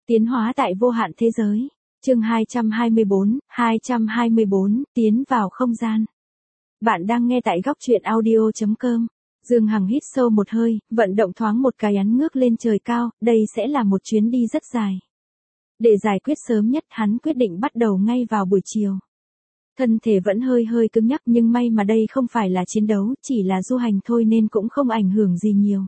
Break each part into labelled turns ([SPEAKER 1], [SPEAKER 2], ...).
[SPEAKER 1] Tiến hóa tại vô hạn thế giới. Chương 224, tiến vào không gian. Bạn đang nghe tại góc truyện audio.com. Dương Hằng hít sâu một hơi, vận động thoáng một cái ấn ngước lên trời cao, đây sẽ là một chuyến đi rất dài. Để giải quyết sớm nhất, hắn quyết định bắt đầu ngay vào buổi chiều. Thân thể vẫn hơi cứng nhắc nhưng may mà đây không phải là chiến đấu, chỉ là du hành thôi nên cũng không ảnh hưởng gì nhiều.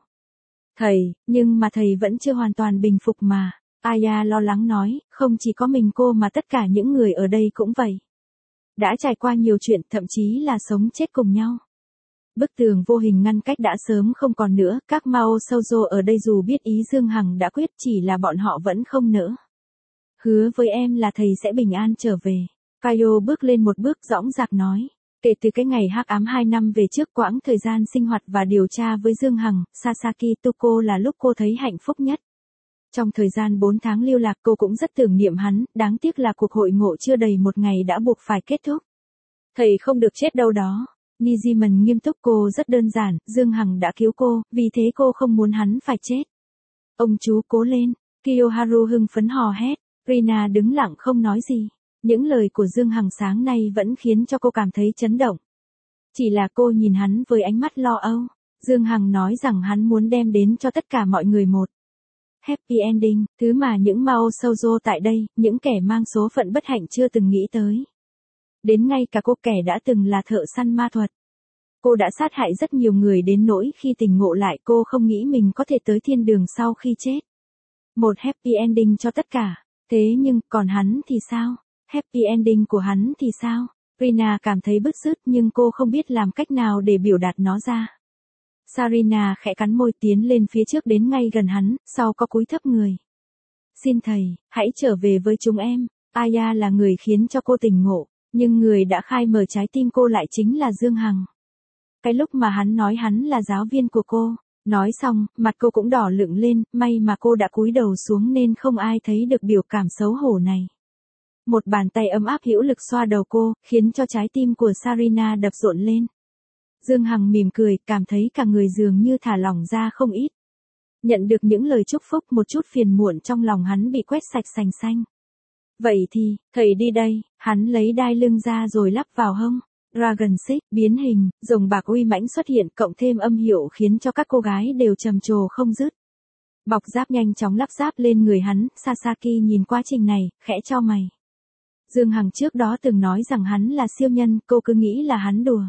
[SPEAKER 1] Nhưng mà thầy vẫn chưa hoàn toàn bình phục mà. Aya lo lắng nói, không chỉ có mình cô mà tất cả những người ở đây cũng vậy. Đã trải qua nhiều chuyện, thậm chí là sống chết cùng nhau. Bức tường vô hình ngăn cách đã sớm không còn nữa, các Mao Shoujo ở đây dù biết ý Dương Hằng đã quyết chỉ là bọn họ vẫn không nỡ. Hứa với em là thầy sẽ bình an trở về. Kaio bước lên một bước dõng dạc nói. Kể từ cái ngày hắc ám 2 năm về trước, quãng thời gian sinh hoạt và điều tra với Dương Hằng, Sasaki Tuko là lúc cô thấy hạnh phúc nhất. Trong thời gian 4 tháng lưu lạc cô cũng rất tưởng niệm hắn, đáng tiếc là cuộc hội ngộ chưa đầy một ngày đã buộc phải kết thúc. Thầy không được chết đâu đó. Nijiman nghiêm túc, cô rất đơn giản, Dương Hằng đã cứu cô, vì thế cô không muốn hắn phải chết. Ông chú cố lên, Kiyoharu hưng phấn hò hét, Rina đứng lặng không nói gì. Những lời của Dương Hằng sáng nay vẫn khiến cho cô cảm thấy chấn động. Chỉ là cô nhìn hắn với ánh mắt lo âu. Dương Hằng nói rằng hắn muốn đem đến cho tất cả mọi người một happy ending, thứ mà những Mao Shoujo tại đây, những kẻ mang số phận bất hạnh chưa từng nghĩ tới. Đến ngay cả cô, kẻ đã từng là thợ săn ma thuật. Cô đã sát hại rất nhiều người đến nỗi khi tỉnh ngộ lại cô không nghĩ mình có thể tới thiên đường sau khi chết. Một happy ending cho tất cả. Thế nhưng, còn hắn thì sao? Happy ending của hắn thì sao? Rina cảm thấy bứt rứt nhưng cô không biết làm cách nào để biểu đạt nó ra. Sarina khẽ cắn môi tiến lên phía trước đến ngay gần hắn, sau có cúi thấp người. Xin thầy, hãy trở về với chúng em. Aya là người khiến cho cô tỉnh ngộ, nhưng người đã khai mở trái tim cô lại chính là Dương Hằng. Cái lúc mà hắn nói hắn là giáo viên của cô, nói xong, mặt cô cũng đỏ lựng lên, may mà cô đã cúi đầu xuống nên không ai thấy được biểu cảm xấu hổ này. Một bàn tay ấm áp hữu lực xoa đầu cô, khiến cho trái tim của Sarina đập rộn lên. Dương Hằng mỉm cười, cảm thấy cả người dường như thả lỏng ra không ít. Nhận được những lời chúc phúc, một chút phiền muộn trong lòng hắn bị quét sạch sành xanh. Vậy thì, thầy đi đây, hắn lấy đai lưng ra rồi lắp vào hông. Dragon Xích, biến hình, rồng bạc uy mãnh xuất hiện cộng thêm âm hiệu khiến cho các cô gái đều trầm trồ không dứt. Bọc giáp nhanh chóng lắp ráp lên người hắn, Sasaki nhìn quá trình này, khẽ chau mày. Dương Hằng trước đó từng nói rằng hắn là siêu nhân, cô cứ nghĩ là hắn đùa.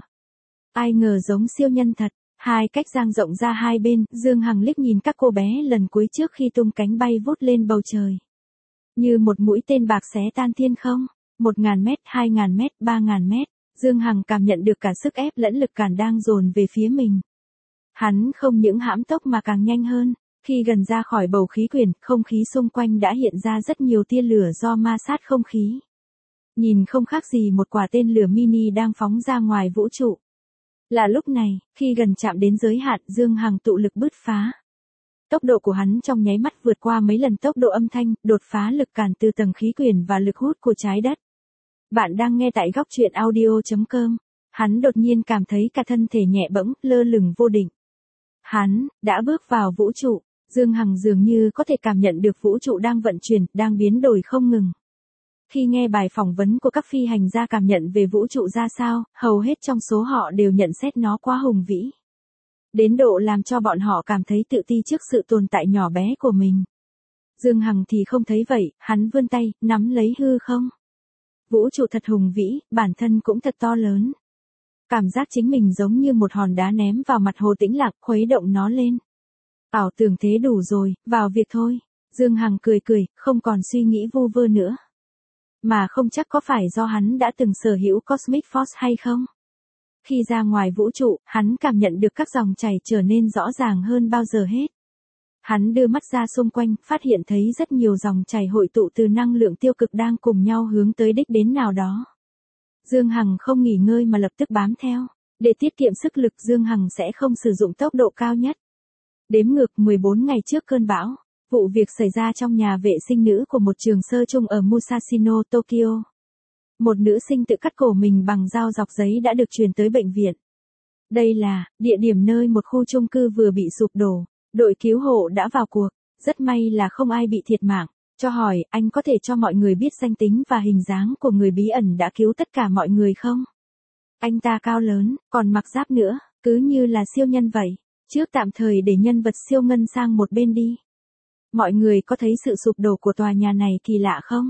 [SPEAKER 1] Ai ngờ giống siêu nhân thật, hai cách dang rộng ra hai bên, Dương Hằng liếc nhìn các cô bé lần cuối trước khi tung cánh bay vút lên bầu trời. Như một mũi tên bạc xé tan thiên không, 1000 mét, 2000 mét, 3000 mét, Dương Hằng cảm nhận được cả sức ép lẫn lực cản đang dồn về phía mình. Hắn không những hãm tốc mà càng nhanh hơn, khi gần ra khỏi bầu khí quyển, không khí xung quanh đã hiện ra rất nhiều tia lửa do ma sát không khí. Nhìn không khác gì một quả tên lửa mini đang phóng ra ngoài vũ trụ. Là lúc này, khi gần chạm đến giới hạn, Dương Hằng tụ lực bứt phá. Tốc độ của hắn trong nháy mắt vượt qua mấy lần tốc độ âm thanh, đột phá lực cản từ tầng khí quyển và lực hút của trái đất. Bạn đang nghe tại góc truyện audio.com. Hắn đột nhiên cảm thấy cả thân thể nhẹ bẫng, lơ lửng vô định. Hắn đã bước vào vũ trụ. Dương Hằng dường như có thể cảm nhận được vũ trụ đang vận chuyển, đang biến đổi không ngừng. Khi nghe bài phỏng vấn của các phi hành gia cảm nhận về vũ trụ ra sao, hầu hết trong số họ đều nhận xét nó quá hùng vĩ. Đến độ làm cho bọn họ cảm thấy tự ti trước sự tồn tại nhỏ bé của mình. Dương Hằng thì không thấy vậy, hắn vươn tay, nắm lấy hư không. Vũ trụ thật hùng vĩ, bản thân cũng thật to lớn. Cảm giác chính mình giống như một hòn đá ném vào mặt hồ tĩnh lặng, khuấy động nó lên. Ảo tưởng thế đủ rồi, vào việc thôi. Dương Hằng cười, không còn suy nghĩ vu vơ nữa. Mà không chắc có phải do hắn đã từng sở hữu Cosmic Force hay không? Khi ra ngoài vũ trụ, hắn cảm nhận được các dòng chảy trở nên rõ ràng hơn bao giờ hết. Hắn đưa mắt ra xung quanh, phát hiện thấy rất nhiều dòng chảy hội tụ từ năng lượng tiêu cực đang cùng nhau hướng tới đích đến nào đó. Dương Hằng không nghỉ ngơi mà lập tức bám theo. Để tiết kiệm sức lực, Dương Hằng sẽ không sử dụng tốc độ cao nhất. Đếm ngược 14 ngày trước cơn bão. Vụ việc xảy ra trong nhà vệ sinh nữ của một trường sơ chung ở Musashino, Tokyo. Một nữ sinh tự cắt cổ mình bằng dao dọc giấy đã được chuyển tới bệnh viện. Đây là địa điểm nơi một khu chung cư vừa bị sụp đổ. Đội cứu hộ đã vào cuộc. Rất may là không ai bị thiệt mạng. Cho hỏi, anh có thể cho mọi người biết danh tính và hình dáng của người bí ẩn đã cứu tất cả mọi người không? Anh ta cao lớn, còn mặc giáp nữa, cứ như là siêu nhân vậy. Trước tạm thời để nhân vật siêu ngân sang một bên đi. Mọi người có thấy sự sụp đổ của tòa nhà này kỳ lạ không?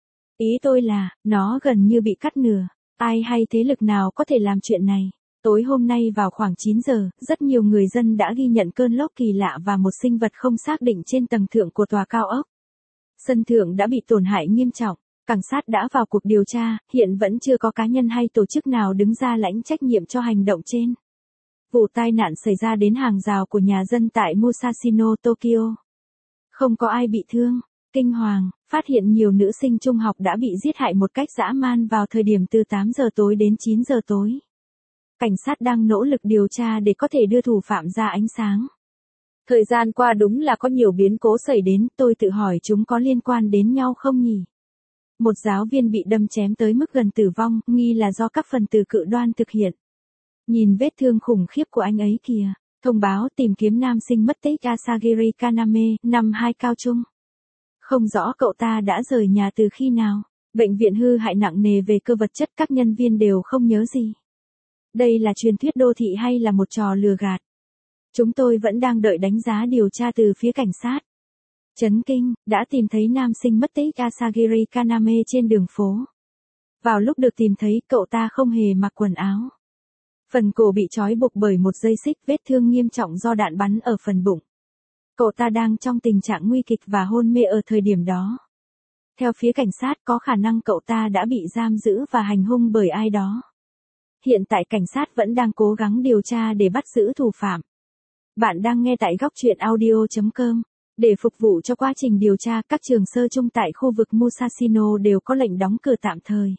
[SPEAKER 1] Ý tôi là, nó gần như bị cắt nửa. Ai hay thế lực nào có thể làm chuyện này? Tối hôm nay vào khoảng 9 giờ, rất nhiều người dân đã ghi nhận cơn lốc kỳ lạ và một sinh vật không xác định trên tầng thượng của tòa cao ốc. Sân thượng đã bị tổn hại nghiêm trọng. Cảnh sát đã vào cuộc điều tra, hiện vẫn chưa có cá nhân hay tổ chức nào đứng ra lãnh trách nhiệm cho hành động trên. Vụ tai nạn xảy ra đến hàng rào của nhà dân tại Musashino, Tokyo. Không có ai bị thương. Kinh hoàng, phát hiện nhiều nữ sinh trung học đã bị giết hại một cách dã man vào thời điểm từ 8 giờ tối đến 9 giờ tối. Cảnh sát đang nỗ lực điều tra để có thể đưa thủ phạm ra ánh sáng. Thời gian qua đúng là có nhiều biến cố xảy đến, tôi tự hỏi chúng có liên quan đến nhau không nhỉ? Một giáo viên bị đâm chém tới mức gần tử vong, nghi là do các phần tử cực đoan thực hiện. Nhìn vết thương khủng khiếp của anh ấy kìa. Thông báo tìm kiếm nam sinh mất tích Asagiri Kaname, năm 2 cao trung. Không rõ cậu ta đã rời nhà từ khi nào. Bệnh viện hư hại nặng nề về cơ vật chất, các nhân viên đều không nhớ gì. Đây là truyền thuyết đô thị hay là một trò lừa gạt? Chúng tôi vẫn đang đợi đánh giá điều tra từ phía cảnh sát. Chấn kinh, đã tìm thấy nam sinh mất tích Asagiri Kaname trên đường phố. Vào lúc được tìm thấy, cậu ta không hề mặc quần áo. Phần cổ bị trói buộc bởi một dây xích, vết thương nghiêm trọng do đạn bắn ở phần bụng. Cậu ta đang trong tình trạng nguy kịch và hôn mê ở thời điểm đó. Theo phía cảnh sát, có khả năng cậu ta đã bị giam giữ và hành hung bởi ai đó. Hiện tại cảnh sát vẫn đang cố gắng điều tra để bắt giữ thủ phạm. Bạn đang nghe tại góc truyện audio.com. Để phục vụ cho quá trình điều tra, các trường sơ chung tại khu vực Musashino đều có lệnh đóng cửa tạm thời.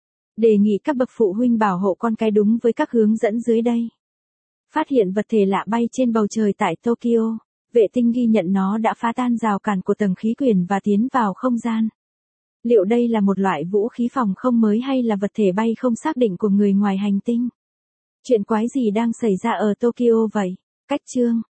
[SPEAKER 1] Đề nghị các bậc phụ huynh bảo hộ con cái đúng với các hướng dẫn dưới đây. Phát hiện vật thể lạ bay trên bầu trời tại Tokyo. Vệ tinh ghi nhận nó đã phá tan rào cản của tầng khí quyển và tiến vào không gian. Liệu đây là một loại vũ khí phòng không mới hay là vật thể bay không xác định của người ngoài hành tinh? Chuyện quái gì đang xảy ra ở Tokyo vậy? Cách chương.